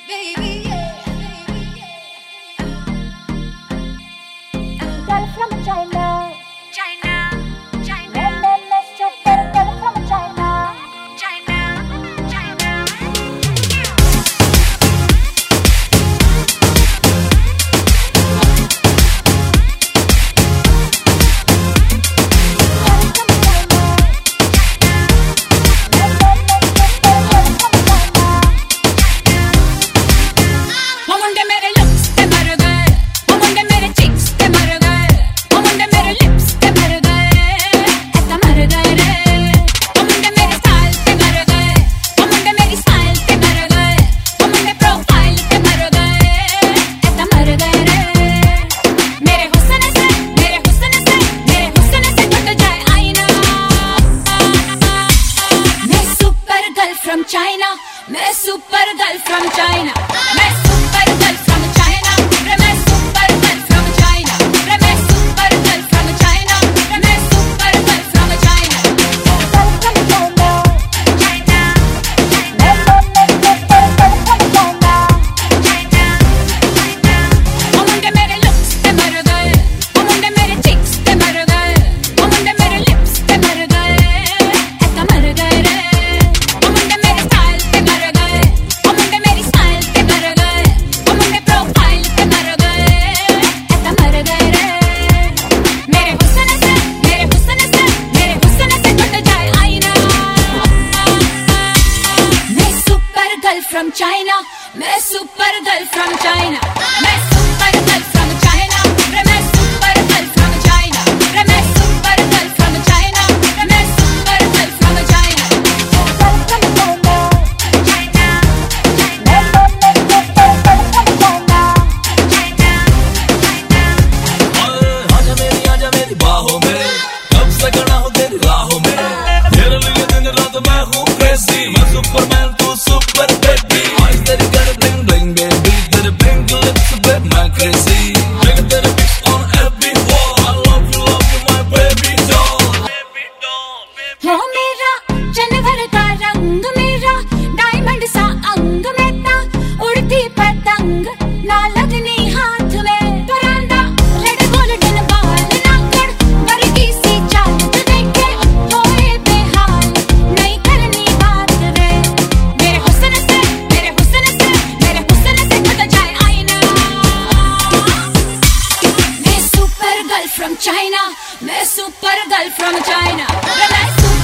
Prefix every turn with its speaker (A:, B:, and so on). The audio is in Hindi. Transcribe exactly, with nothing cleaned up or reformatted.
A: baby, yeah, baby, yeah. Girl from China, China, China. Let's just get a girl from China, China, China. From China, मैं super girl from China, मैं super girl from China, मैं super girl from China, मैं super girl from China, मैं super girl from China, girl from China, China, मैं super girl from China, China, China. ओ मुंडे मेरे looks ते मर गए, ओ मुंडे मेरे cheeks ते मर गए, ओ मुंडे मेरे lips ते मर गए, ऐसा मर गए रे. From China, मैं super girl from China, मैं super girl from China, मैं super girl from China, मैं super girl from China, मैं super girl from China, girl from China, China, मैं super girl from China, China, China.
B: आजा मेरी आजा मेरी बाहों में, कब से खड़ा हूँ तेरी राहों में, तेरे लिए दिन रात मैं हूँ crazy, मैं सुपरमैन तू सुपर बेबी, आज तेरी गड़ ब्लिंग ब्लिंग बेबी, तेरे पिंक लिप्स पे मैं crazy, देख तेरे pics on every wall, I love you love you my baby doll, baby doll, baby
A: हो मेरा जनवर का रंग, मेरा डायमंड सा अंग, मैं ता उड़ती पतंग ना लगनी हाथ में, परांदा रेड गोल्डन बाल नागड़ वर्गी सी चाल, जो देखे होए बेहाल नहीं करनी बात रे. मेरे हुस्न से मेरे हुस्न से मेरे हुस्न से खुद जाए आईना. मैं सुपर गर्ल फ्रॉम चाइना, मैं सुपर गर्ल फ्रॉम चाइना, मैं